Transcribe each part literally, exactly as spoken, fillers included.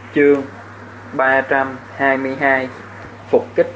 Chương ba trăm hai mươi hai. Phục kích.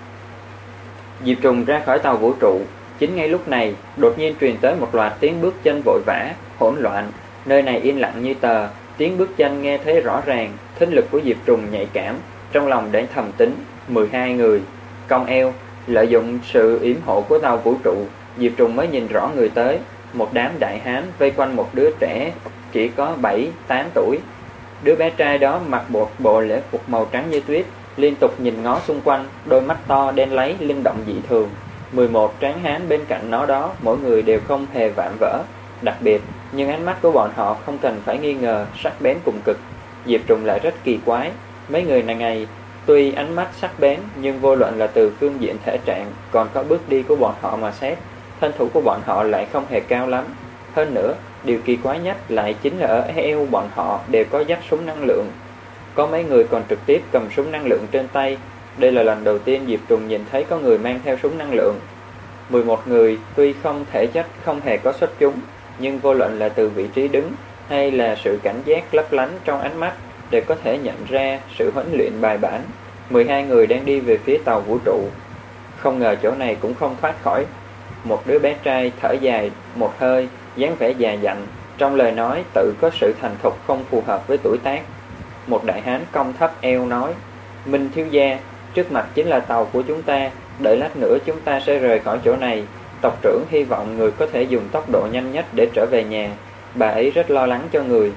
Diệp Trùng ra khỏi tàu vũ trụ. Chính ngay lúc này, đột nhiên truyền tới một loạt tiếng bước chân vội vã, hỗn loạn. Nơi này yên lặng như tờ, tiếng bước chân nghe thấy rõ ràng. Thính lực của Diệp Trùng nhạy cảm, trong lòng để thầm tính mười hai người. Cong eo, lợi dụng sự yểm hộ của tàu vũ trụ, Diệp Trùng mới nhìn rõ người tới. Một đám đại hán vây quanh một đứa trẻ chỉ có bảy tám tuổi. Đứa bé trai đó mặc bộ bộ lễ phục màu trắng như tuyết, liên tục nhìn ngó xung quanh, đôi mắt to đen láy linh động dị thường. Mười một tráng hán bên cạnh nó đó, mỗi người đều không hề vạm vỡ, đặc biệt, nhưng ánh mắt của bọn họ không cần phải nghi ngờ, sắc bén cùng cực. Diệp Trùng lại rất kỳ quái, mấy người này ngày tuy ánh mắt sắc bén, nhưng vô luận là từ phương diện thể trạng, còn có bước đi của bọn họ mà xét, thân thủ của bọn họ lại không hề cao lắm. Hơn nữa, điều kỳ quái nhất lại chính là ở eo bọn họ đều có dắt súng năng lượng. Có mấy người còn trực tiếp cầm súng năng lượng trên tay. Đây là lần đầu tiên Diệp Trùng nhìn thấy có người mang theo súng năng lượng. Mười một người tuy không thể chất không hề có xuất chúng, nhưng vô luận là từ vị trí đứng hay là sự cảnh giác lấp lánh trong ánh mắt đều có thể nhận ra sự huấn luyện bài bản. Mười hai người đang đi về phía tàu vũ trụ. Không ngờ chỗ này cũng không thoát khỏi. Một đứa bé trai thở dài một hơi, dáng vẻ già dặn, trong lời nói tự có sự thành thục không phù hợp với tuổi tác. Một đại hán cong thấp eo nói: Minh thiếu gia, trước mặt chính là tàu của chúng ta, đợi lát nữa chúng ta sẽ rời khỏi chỗ này. Tộc trưởng hy vọng người có thể dùng tốc độ nhanh nhất để trở về nhà, bà ấy rất lo lắng cho người.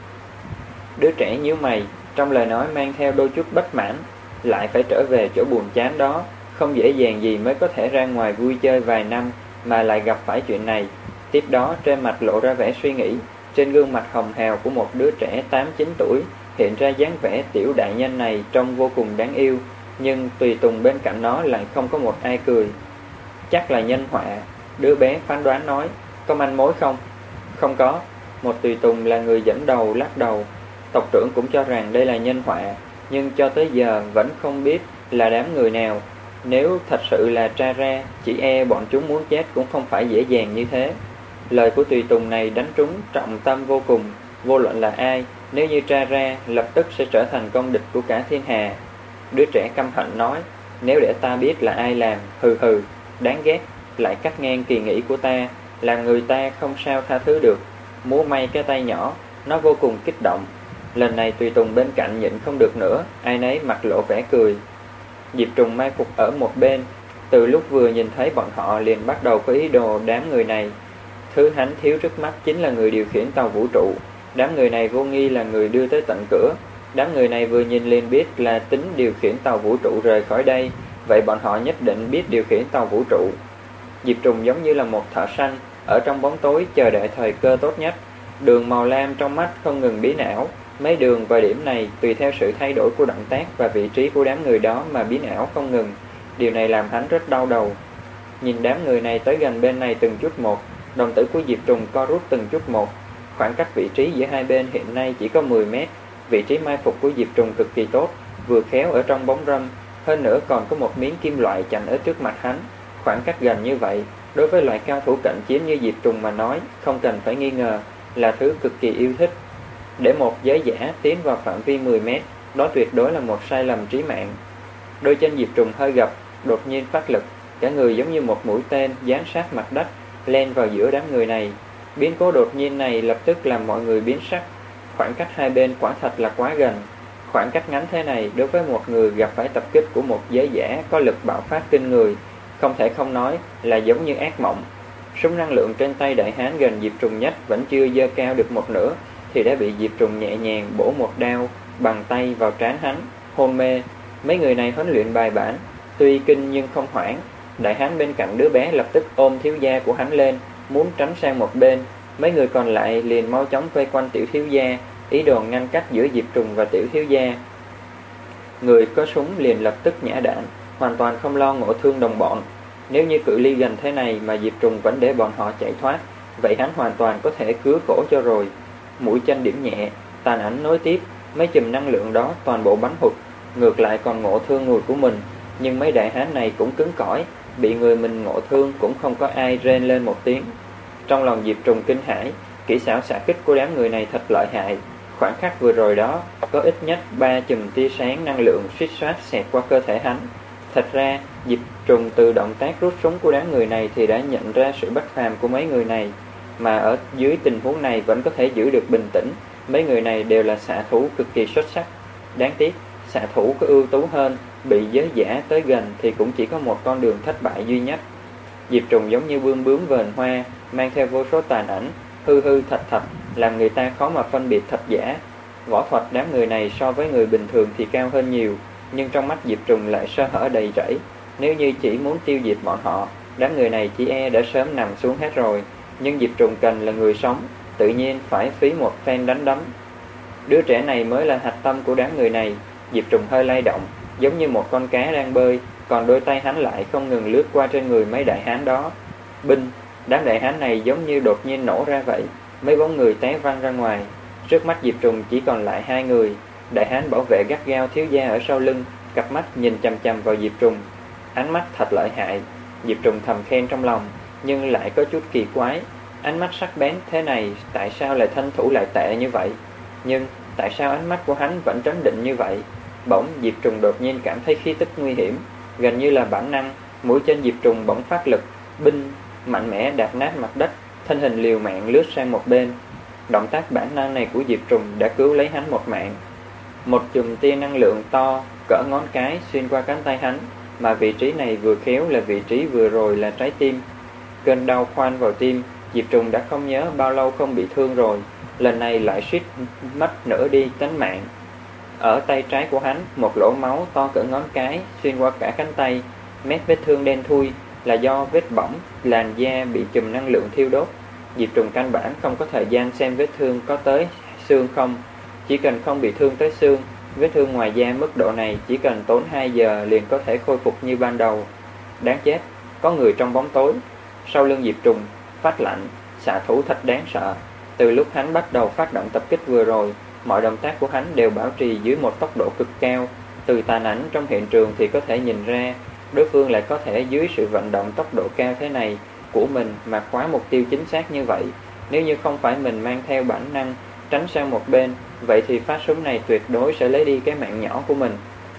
Đứa trẻ nhíu mày, trong lời nói mang theo đôi chút bất mãn, lại phải trở về chỗ buồn chán đó, không dễ dàng gì mới có thể ra ngoài vui chơi vài năm mà lại gặp phải chuyện này. Tiếp đó trên mặt lộ ra vẻ suy nghĩ, trên gương mặt hồng hào của một đứa trẻ tám chín tuổi hiện ra dáng vẻ tiểu đại nhân này trông vô cùng đáng yêu, nhưng tùy tùng bên cạnh nó lại không có một ai cười. Chắc là nhân họa, đứa bé phán đoán nói. Có manh mối không? Không có. Một tùy tùng là người dẫn đầu lắc đầu. Tộc trưởng cũng cho rằng đây là nhân họa, nhưng cho tới giờ vẫn không biết là đám người nào. Nếu thật sự là tra ra, chỉ e bọn chúng muốn chết cũng không phải dễ dàng như thế. Lời của tùy tùng này đánh trúng trọng tâm vô cùng. Vô luận là ai, nếu như tra ra, lập tức sẽ trở thành công địch của cả thiên hà. Đứa trẻ căm hận nói: Nếu để ta biết là ai làm, hừ hừ, đáng ghét, lại cắt ngang kỳ nghĩ của ta, làm người ta không sao tha thứ được. Múa may cái tay nhỏ, nó vô cùng kích động. Lần này tùy tùng bên cạnh nhịn không được nữa, ai nấy mặt lộ vẻ cười. Diệp Trùng mai phục ở một bên, từ lúc vừa nhìn thấy bọn họ liền bắt đầu có ý đồ đám người này. Thứ hắn thiếu trước mắt chính là người điều khiển tàu vũ trụ. Đám người này vô nghi là người đưa tới tận cửa. Đám người này vừa nhìn liền biết là tính điều khiển tàu vũ trụ rời khỏi đây, vậy bọn họ nhất định biết điều khiển tàu vũ trụ. Diệp Trùng giống như là một thợ săn, ở trong bóng tối chờ đợi thời cơ tốt nhất. Đường màu lam trong mắt không ngừng biến ảo. Mấy đường và điểm này tùy theo sự thay đổi của động tác và vị trí của đám người đó mà biến ảo không ngừng. Điều này làm hắn rất đau đầu. Nhìn đám người này tới gần bên này từng chút một, đồng tử của Diệp Trùng co rút từng chút một. Khoảng cách vị trí giữa hai bên hiện nay chỉ có mười mét. Vị trí mai phục của Diệp Trùng cực kỳ tốt, vừa khéo ở trong bóng râm, hơn nữa còn có một miếng kim loại chặn ở trước mặt hắn. Khoảng cách gần như vậy, đối với loại cao thủ cận chiến như Diệp Trùng mà nói, không cần phải nghi ngờ, là thứ cực kỳ yêu thích. Để một giới giả tiến vào phạm vi mười mét, đó tuyệt đối là một sai lầm trí mạng. Đôi chân Diệp Trùng hơi gập, đột nhiên phát lực, cả người giống như một mũi tên dán sát mặt đất, len vào giữa đám người này. Biến cố đột nhiên này lập tức làm mọi người biến sắc. Khoảng cách hai bên quả thật là quá gần. Khoảng cách ngắn thế này đối với một người gặp phải tập kích của một giới giả có lực bạo phát kinh người, không thể không nói là giống như ác mộng. Súng năng lượng trên tay đại hán gần Diệp Trùng nhất vẫn chưa giơ cao được một nửa thì đã bị Diệp Trùng nhẹ nhàng bổ một đao bằng tay vào trán hắn, hôn mê. Mấy người này huấn luyện bài bản, tuy kinh nhưng không hoảng. Đại hán bên cạnh đứa bé lập tức ôm thiếu gia của hắn lên, muốn tránh sang một bên. Mấy người còn lại liền mau chóng vây quanh tiểu thiếu gia, ý đồ ngăn cách giữa Diệp Trùng và tiểu thiếu gia. Người có súng liền lập tức nhả đạn, hoàn toàn không lo ngộ thương đồng bọn. Nếu như cự ly gần thế này mà Diệp Trùng vẫn để bọn họ chạy thoát, vậy hắn hoàn toàn có thể cứa cổ cho rồi. Mũi chân điểm nhẹ, tàn ảnh nối tiếp, mấy chùm năng lượng đó toàn bộ bắn hụt, ngược lại còn ngộ thương người của mình. Nhưng mấy đại hán này cũng cứng cỏi, bị người mình ngộ thương cũng không có ai rên lên một tiếng. Trong lòng Diệp Trùng kinh hãi, kỹ xảo xạ kích của đám người này thật lợi hại. Khoảnh khắc vừa rồi đó, có ít nhất ba chùm tia sáng năng lượng suýt soát xẹt qua cơ thể hắn. Thật ra, Diệp Trùng từ động tác rút súng của đám người này thì đã nhận ra sự bất phàm của mấy người này, mà ở dưới tình huống này vẫn có thể giữ được bình tĩnh. Mấy người này đều là xạ thủ cực kỳ xuất sắc. Đáng tiếc, xạ thủ có ưu tú hơn, bị giới giả tới gần thì cũng chỉ có một con đường thất bại duy nhất. Diệp Trùng giống như bươm bướm vờn hoa, mang theo vô số tàn ảnh, hư hư thật thật, làm người ta khó mà phân biệt thật giả. Võ thuật đám người này so với người bình thường thì cao hơn nhiều, nhưng trong mắt Diệp Trùng lại sơ hở đầy rẫy. Nếu như chỉ muốn tiêu diệt bọn họ, đám người này chỉ e đã sớm nằm xuống hết rồi. Nhưng Diệp Trùng cần là người sống, tự nhiên phải phí một phen đánh đấm. Đứa trẻ này mới là hạch tâm của đám người này. Diệp Trùng hơi lay động, giống như một con cá đang bơi, còn đôi tay hắn lại không ngừng lướt qua trên người mấy đại hán đó. Binh, đám đại hán này giống như đột nhiên nổ ra vậy, mấy bóng người té văng ra ngoài. Trước mắt Diệp Trùng chỉ còn lại hai người. Đại hán bảo vệ gắt gao thiếu gia ở sau lưng, cặp mắt nhìn chằm chằm vào Diệp Trùng. Ánh mắt thật lợi hại. Diệp Trùng thầm khen trong lòng, nhưng lại có chút kỳ quái. Ánh mắt sắc bén thế này, tại sao lại thân thủ lại tệ như vậy? Nhưng tại sao ánh mắt của hắn vẫn trấn định như vậy? Bỗng Diệp Trùng đột nhiên cảm thấy khí tức nguy hiểm, gần như là bản năng. Mũi chân Diệp Trùng bỗng phát lực, binh, mạnh mẽ đạp nát mặt đất, thân hình liều mạng lướt sang một bên. Động tác bản năng này của Diệp Trùng đã cứu lấy hắn một mạng. Một chùm tia năng lượng to cỡ ngón cái xuyên qua cánh tay hắn, mà vị trí này vừa khéo là vị trí vừa rồi là trái tim. Cơn đau khoan vào tim, Diệp Trùng đã không nhớ bao lâu không bị thương rồi, lần này lại suýt mất nửa đi tánh mạng. Ở tay trái của hắn, một lỗ máu to cỡ ngón cái xuyên qua cả cánh tay, mép vết thương đen thui là do vết bỏng, làn da bị chùm năng lượng thiêu đốt. Diệp Trùng căn bản không có thời gian xem vết thương có tới xương không, chỉ cần không bị thương tới xương, vết thương ngoài da mức độ này chỉ cần tốn hai giờ liền có thể khôi phục như ban đầu. Đáng chết, có người trong bóng tối. Sau lưng Diệp Trùng phát lạnh, xạ thủ thật đáng sợ. Từ lúc hắn bắt đầu phát động tập kích vừa rồi, mọi động tác của hắn đều bảo trì dưới một tốc độ cực cao. Từ tàn ảnh trong hiện trường thì có thể nhìn ra, đối phương lại có thể dưới sự vận động tốc độ cao thế này của mình mà khóa mục tiêu chính xác như vậy. Nếu như không phải mình mang theo bản năng tránh sang một bên, vậy thì phát súng này tuyệt đối sẽ lấy đi cái mạng nhỏ của mình.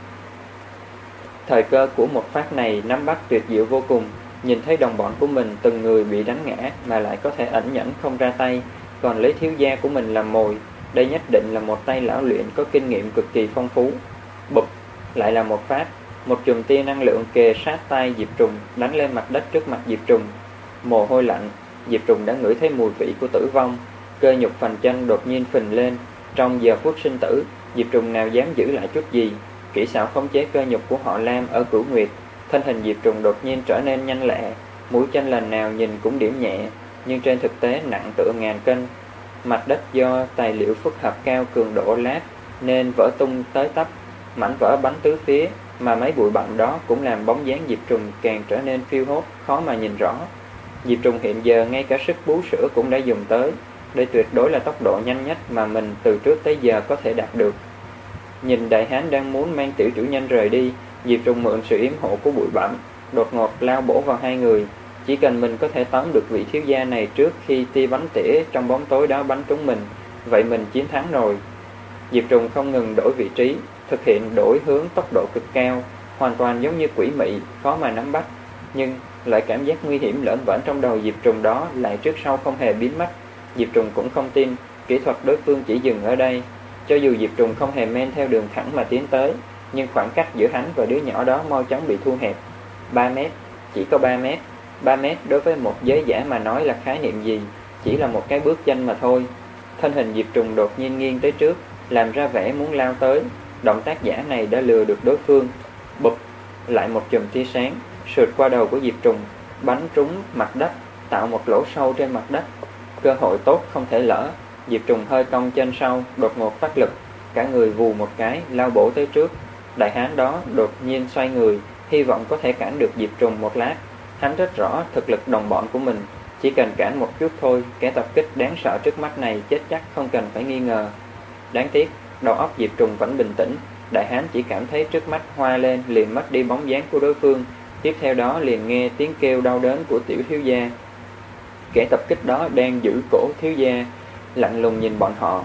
Thời cơ của một phát này nắm bắt tuyệt diệu vô cùng. Nhìn thấy đồng bọn của mình từng người bị đánh ngã mà lại có thể ẩn nhẫn không ra tay, còn lấy thiếu gia của mình làm mồi, đây nhất định là một tay lão luyện có kinh nghiệm cực kỳ phong phú. Bụp, lại là một phát. Một chùm tia năng lượng kề sát tay Diệp Trùng đánh lên mặt đất trước mặt Diệp Trùng. Mồ hôi lạnh, Diệp Trùng đã ngửi thấy mùi vị của tử vong. Cơ nhục phần chân đột nhiên phình lên. Trong giờ phút sinh tử, Diệp Trùng nào dám giữ lại chút gì. Kỹ xảo khống chế cơ nhục của họ Lam ở Cửu Nguyệt, thân hình Diệp Trùng đột nhiên trở nên nhanh lẹ. Mũi chân lần nào nhìn cũng điểm nhẹ, nhưng trên thực tế nặng tựa ngàn cân. Mặt đất do tài liệu phức hợp cao cường độ lát nên vỡ tung tới tấp, mảnh vỡ bắn tứ phía, mà mấy bụi bặm đó cũng làm bóng dáng Diệp Trùng càng trở nên phiêu hốt, khó mà nhìn rõ. Diệp Trùng hiện giờ ngay cả sức bú sữa cũng đã dùng tới. Đây tuyệt đối là tốc độ nhanh nhất mà mình từ trước tới giờ có thể đạt được. Nhìn đại hán đang muốn mang tiểu chủ nhân rời đi, Diệp Trùng mượn sự yểm hộ của bụi bặm, đột ngột lao bổ vào hai người. Chỉ cần mình có thể tóm được vị thiếu gia này trước khi tia bắn tỉa trong bóng tối đó bắn trúng mình, vậy mình chiến thắng rồi. Diệp Trùng không ngừng đổi vị trí, thực hiện đổi hướng tốc độ cực cao, hoàn toàn giống như quỷ mị, khó mà nắm bắt. Nhưng loại cảm giác nguy hiểm lởn vởn trong đầu Diệp Trùng đó lại trước sau không hề biến mất. Diệp Trùng cũng không tin kỹ thuật đối phương chỉ dừng ở đây. Cho dù Diệp Trùng không hề men theo đường thẳng mà tiến tới, nhưng khoảng cách giữa hắn và đứa nhỏ đó mau chóng bị thu hẹp. Ba mét, chỉ có ba mét. Ba mét đối với một giới giả mà nói là khái niệm gì, chỉ là một cái bước chân mà thôi. Thân hình Diệp Trùng đột nhiên nghiêng tới trước, làm ra vẻ muốn lao tới. Động tác giả này đã lừa được đối phương. Bụp, lại một chùm tia sáng sượt qua đầu của Diệp Trùng, bắn trúng mặt đất, tạo một lỗ sâu trên mặt đất. Cơ hội tốt không thể lỡ. Diệp Trùng hơi cong chân sau, đột ngột phát lực, cả người vù một cái lao bổ tới trước. Đại hán đó đột nhiên xoay người, hy vọng có thể cản được Diệp Trùng một lát. Hắn rất rõ thực lực đồng bọn của mình, chỉ cần cản một chút thôi, kẻ tập kích đáng sợ trước mắt này chết chắc không cần phải nghi ngờ. Đáng tiếc, đầu óc Diệp Trùng vẫn bình tĩnh. Đại hán chỉ cảm thấy trước mắt hoa lên, liền mất đi bóng dáng của đối phương. Tiếp theo đó liền nghe tiếng kêu đau đớn của tiểu thiếu gia. Kẻ tập kích đó đang giữ cổ thiếu gia, lạnh lùng nhìn bọn họ.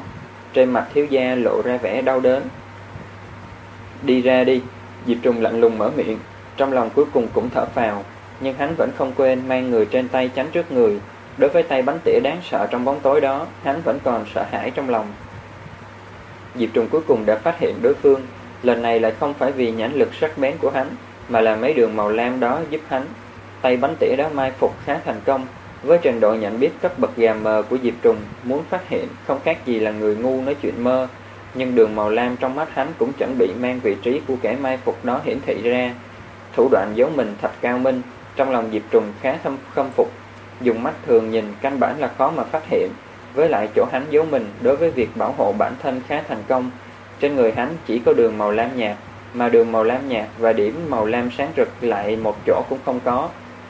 Trên mặt thiếu gia lộ ra vẻ đau đớn. Đi ra đi, Diệp Trùng lạnh lùng mở miệng, trong lòng cuối cùng cũng thở phào, nhưng hắn vẫn không quên mang người trên tay chắn trước người. Đối với tay bánh tỉa đáng sợ trong bóng tối đó, hắn vẫn còn sợ hãi trong lòng. Diệp Trùng cuối cùng đã phát hiện đối phương, lần này lại không phải vì nhãn lực sắc bén của hắn, mà là mấy đường màu lam đó giúp hắn. Tay bánh tỉa đó mai phục khá thành công, với trình độ nhận biết cấp bậc gà mờ của Diệp Trùng, muốn phát hiện không khác gì là người ngu nói chuyện mơ. Nhưng đường màu lam trong mắt hắn cũng chuẩn bị mang vị trí của kẻ mai phục đó hiển thị ra. Thủ đoạn giấu mình thật cao minh, trong lòng Diệp Trùng khá thâm khâm phục. Dùng mắt thường nhìn căn bản là khó mà phát hiện, với lại chỗ hắn giấu mình đối với việc bảo hộ bản thân khá thành công. Trên người hắn chỉ có đường màu lam nhạt, mà đường màu lam nhạt và điểm màu lam sáng rực lại một chỗ cũng không có.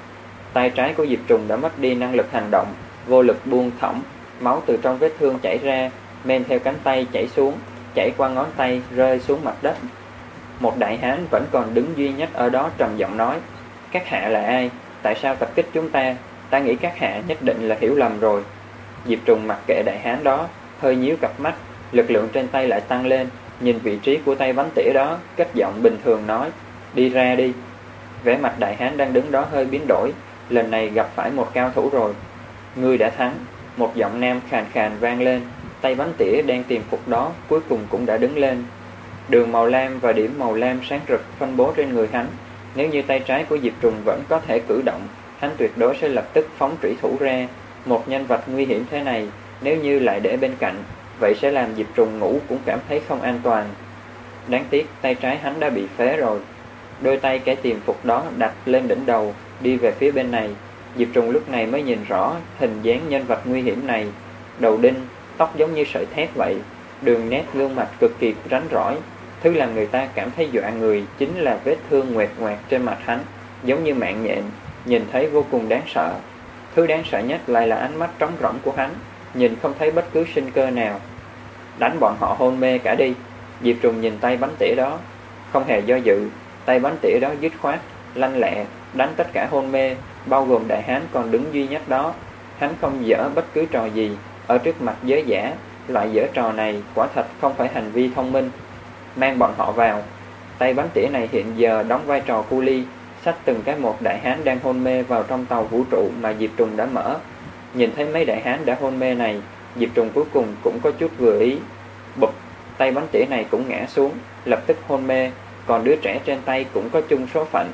Tay trái của Diệp Trùng đã mất đi năng lực hành động, vô lực buông thõng, máu từ trong vết thương chảy ra, men theo cánh tay chảy xuống, chảy qua ngón tay rơi xuống mặt đất. Một đại hán vẫn còn đứng duy nhất ở đó trầm giọng nói: "Các hạ là ai? Tại sao tập kích chúng ta? Ta nghĩ các hạ nhất định là hiểu lầm rồi." Diệp Trùng mặc kệ đại hán đó, hơi nhíu cặp mắt, lực lượng trên tay lại tăng lên, nhìn vị trí của tay bánh tỉa đó, cất giọng bình thường nói: "Đi ra đi." Vẻ mặt đại hán đang đứng đó hơi biến đổi, lần này gặp phải một cao thủ rồi. "Ngươi đã thắng." Một giọng nam khàn khàn vang lên. Tay bánh tỉa đang tìm phục đó cuối cùng cũng đã đứng lên. Đường màu lam và điểm màu lam sáng rực phân bố trên người hắn. Nếu như tay trái của Diệp Trùng vẫn có thể cử động, hắn tuyệt đối sẽ lập tức phóng trủy thủ ra. Một nhân vật nguy hiểm thế này, nếu như lại để bên cạnh, vậy sẽ làm Diệp Trùng ngủ cũng cảm thấy không an toàn. Đáng tiếc tay trái hắn đã bị phế rồi. Đôi tay kẻ tìm phục đó đặt lên đỉnh đầu, đi về phía bên này. Diệp Trùng lúc này mới nhìn rõ hình dáng nhân vật nguy hiểm này. Đầu đinh, tóc giống như sợi thép vậy, đường nét gương mặt cực kỳ rắn rỏi. Thứ làm người ta cảm thấy dọa người chính là vết thương ngoẹt ngoẹt trên mặt hắn, giống như mạng nhện, nhìn thấy vô cùng đáng sợ. Thứ đáng sợ nhất lại là ánh mắt trống rỗng của hắn, nhìn không thấy bất cứ sinh cơ nào. "Đánh bọn họ hôn mê cả đi." Diệp Trùng nhìn tay bánh tỉa đó, không hề do dự, tay bánh tỉa đó dứt khoát, lanh lẹ, đánh tất cả hôn mê, bao gồm đại hán còn đứng duy nhất đó. Hắn không dở bất cứ trò gì, ở trước mặt giới giả, loại dở trò này quả thật không phải hành vi thông minh. "Mang bọn họ vào." Tay bánh tỉa này hiện giờ đóng vai trò cu ly, xách từng cái một đại hán đang hôn mê vào trong tàu vũ trụ mà Diệp Trùng đã mở. Nhìn thấy mấy đại hán đã hôn mê này, Diệp Trùng cuối cùng cũng có chút vừa ý. Bụp, tay bánh tỉa này cũng ngã xuống, lập tức hôn mê, còn đứa trẻ trên tay cũng có chung số phận.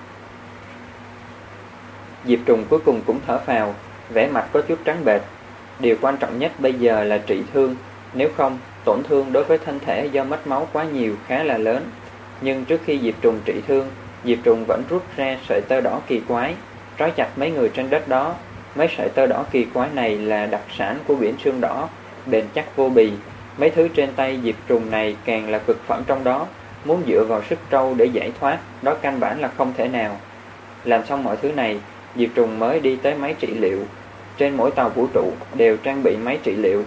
Diệp Trùng cuối cùng cũng thở phào, vẻ mặt có chút trắng bệch. Điều quan trọng nhất bây giờ là trị thương, nếu không, tổn thương đối với thân thể do mất máu quá nhiều khá là lớn. Nhưng trước khi Diệp Trùng trị thương, Diệp Trùng vẫn rút ra sợi tơ đỏ kỳ quái, trói chặt mấy người trên đất đó. Mấy sợi tơ đỏ kỳ quái này là đặc sản của biển Sương Đỏ, bền chắc vô bì. Mấy thứ trên tay Diệp Trùng này càng là cực phẩm trong đó, muốn dựa vào sức trâu để giải thoát, đó căn bản là không thể nào. Làm xong mọi thứ này, Diệp Trùng mới đi tới máy trị liệu. Trên mỗi tàu vũ trụ đều trang bị máy trị liệu.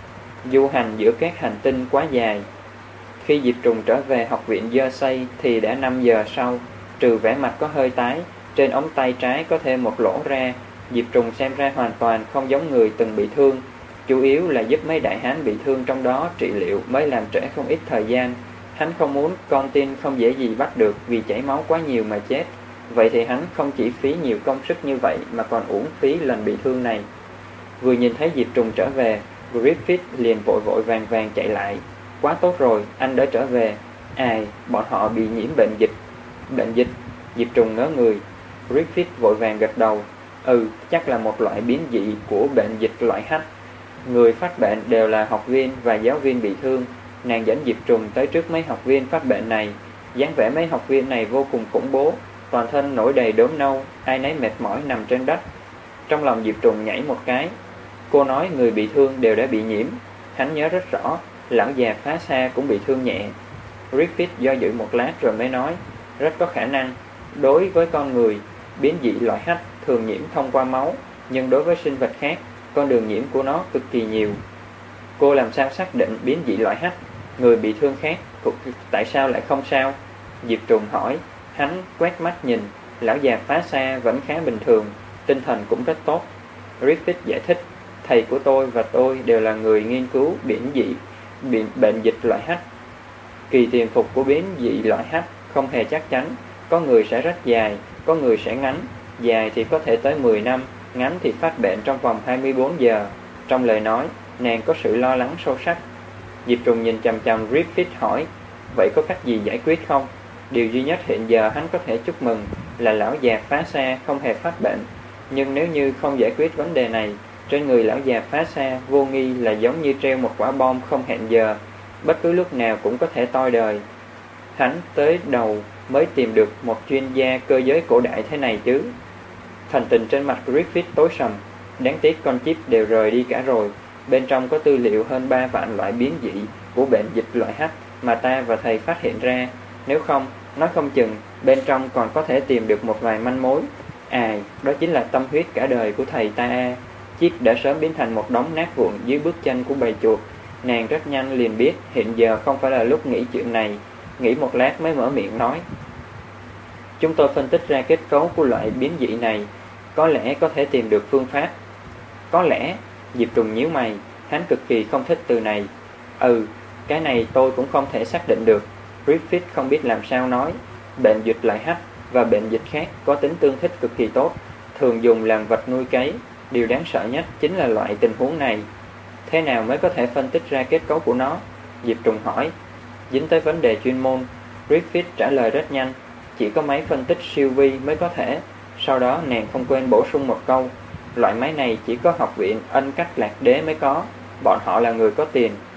Du hành giữa các hành tinh quá dài. Khi Diệp Trùng trở về học viện Dơ Xây thì đã năm giờ sau, trừ vẻ mặt có hơi tái, trên ống tay trái có thêm một lỗ ra. Diệp Trùng xem ra hoàn toàn không giống người từng bị thương, chủ yếu là giúp mấy đại hán bị thương trong đó trị liệu mới làm trễ không ít thời gian. Hắn không muốn con tin không dễ gì bắt được vì chảy máu quá nhiều mà chết. Vậy thì hắn không chỉ phí nhiều công sức như vậy mà còn uổng phí lần bị thương này. Vừa nhìn thấy Diệp Trùng trở về, Griffith liền vội vội vàng vàng chạy lại. "Quá tốt rồi, anh đã trở về." "Ai, bọn họ bị nhiễm bệnh dịch." "Bệnh dịch?" Diệp Trùng ngớ người. Griffith vội vàng gật đầu. "Ừ, chắc là một loại biến dị của bệnh dịch loại H. Người phát bệnh đều là học viên và giáo viên bị thương." Nàng dẫn Diệp Trùng tới trước mấy học viên phát bệnh này. Dáng vẻ mấy học viên này vô cùng khủng bố, toàn thân nổi đầy đốm nâu, ai nấy mệt mỏi nằm trên đất. Trong lòng Diệp Trùng nhảy một cái. Cô nói người bị thương đều đã bị nhiễm. Hắn nhớ rất rõ, lão già phá xa cũng bị thương nhẹ. Griffith do dự một lát rồi mới nói, rất có khả năng. Đối với con người, biến dị loại H thường nhiễm thông qua máu, nhưng đối với sinh vật khác, con đường nhiễm của nó cực kỳ nhiều. Cô làm sao xác định biến dị loại H? Người bị thương khác, tại sao lại không sao? Diệp Trùng hỏi. Hắn quét mắt nhìn, lão già phá xa vẫn khá bình thường, tinh thần cũng rất tốt. Griffith giải thích, thầy của tôi và tôi đều là người nghiên cứu biến dị, bị bệnh dịch loại H. Kỳ tiềm phục của biến dị loại H không hề chắc chắn, có người sẽ rất dài, có người sẽ ngắn, dài thì có thể tới mười năm, ngắn thì phát bệnh trong vòng hai mươi bốn giờ. Trong lời nói, nàng có sự lo lắng sâu sắc. Diệp Trùng nhìn chằm chằm Griffith hỏi, vậy có cách gì giải quyết không? Điều duy nhất hiện giờ hắn có thể chúc mừng là lão già phá xa không hề phát bệnh. Nhưng nếu như không giải quyết vấn đề này, trên người lão già phá xa vô nghi là giống như treo một quả bom không hẹn giờ, bất cứ lúc nào cũng có thể toi đời. Hắn tới đầu mới tìm được một chuyên gia cơ giới cổ đại thế này chứ. Thần tình trên mặt Griffith tối sầm, đáng tiếc con chip đều rời đi cả rồi. Bên trong có tư liệu hơn ba vạn loại biến dị của bệnh dịch loại H mà ta và thầy phát hiện ra. Nếu không, nói không chừng bên trong còn có thể tìm được một vài manh mối. Ai, đó chính là tâm huyết cả đời của thầy ta. Chip đã sớm biến thành một đống nát vụn dưới bước chân của bầy chuột. Nàng rất nhanh liền biết hiện giờ không phải là lúc nghĩ chuyện này. Nghĩ một lát mới mở miệng nói, chúng tôi phân tích ra kết cấu của loại biến dị này, có lẽ có thể tìm được phương pháp. Có lẽ? Diệp Trùng nhíu mày, hắn cực kỳ không thích từ này. Ừ, cái này tôi cũng không thể xác định được. Griffith không biết làm sao nói. Bệnh dịch loại H và bệnh dịch khác có tính tương thích cực kỳ tốt, thường dùng làm vật nuôi cấy. Điều đáng sợ nhất chính là loại tình huống này. Thế nào mới có thể phân tích ra kết cấu của nó? Diệp Trùng hỏi. Dính tới vấn đề chuyên môn, Griffith trả lời rất nhanh. Chỉ có máy phân tích siêu vi mới có thể. Sau đó nàng không quên bổ sung một câu, loại máy này chỉ có học viện Ân Cách Lạc Đế mới có. Bọn họ là người có tiền,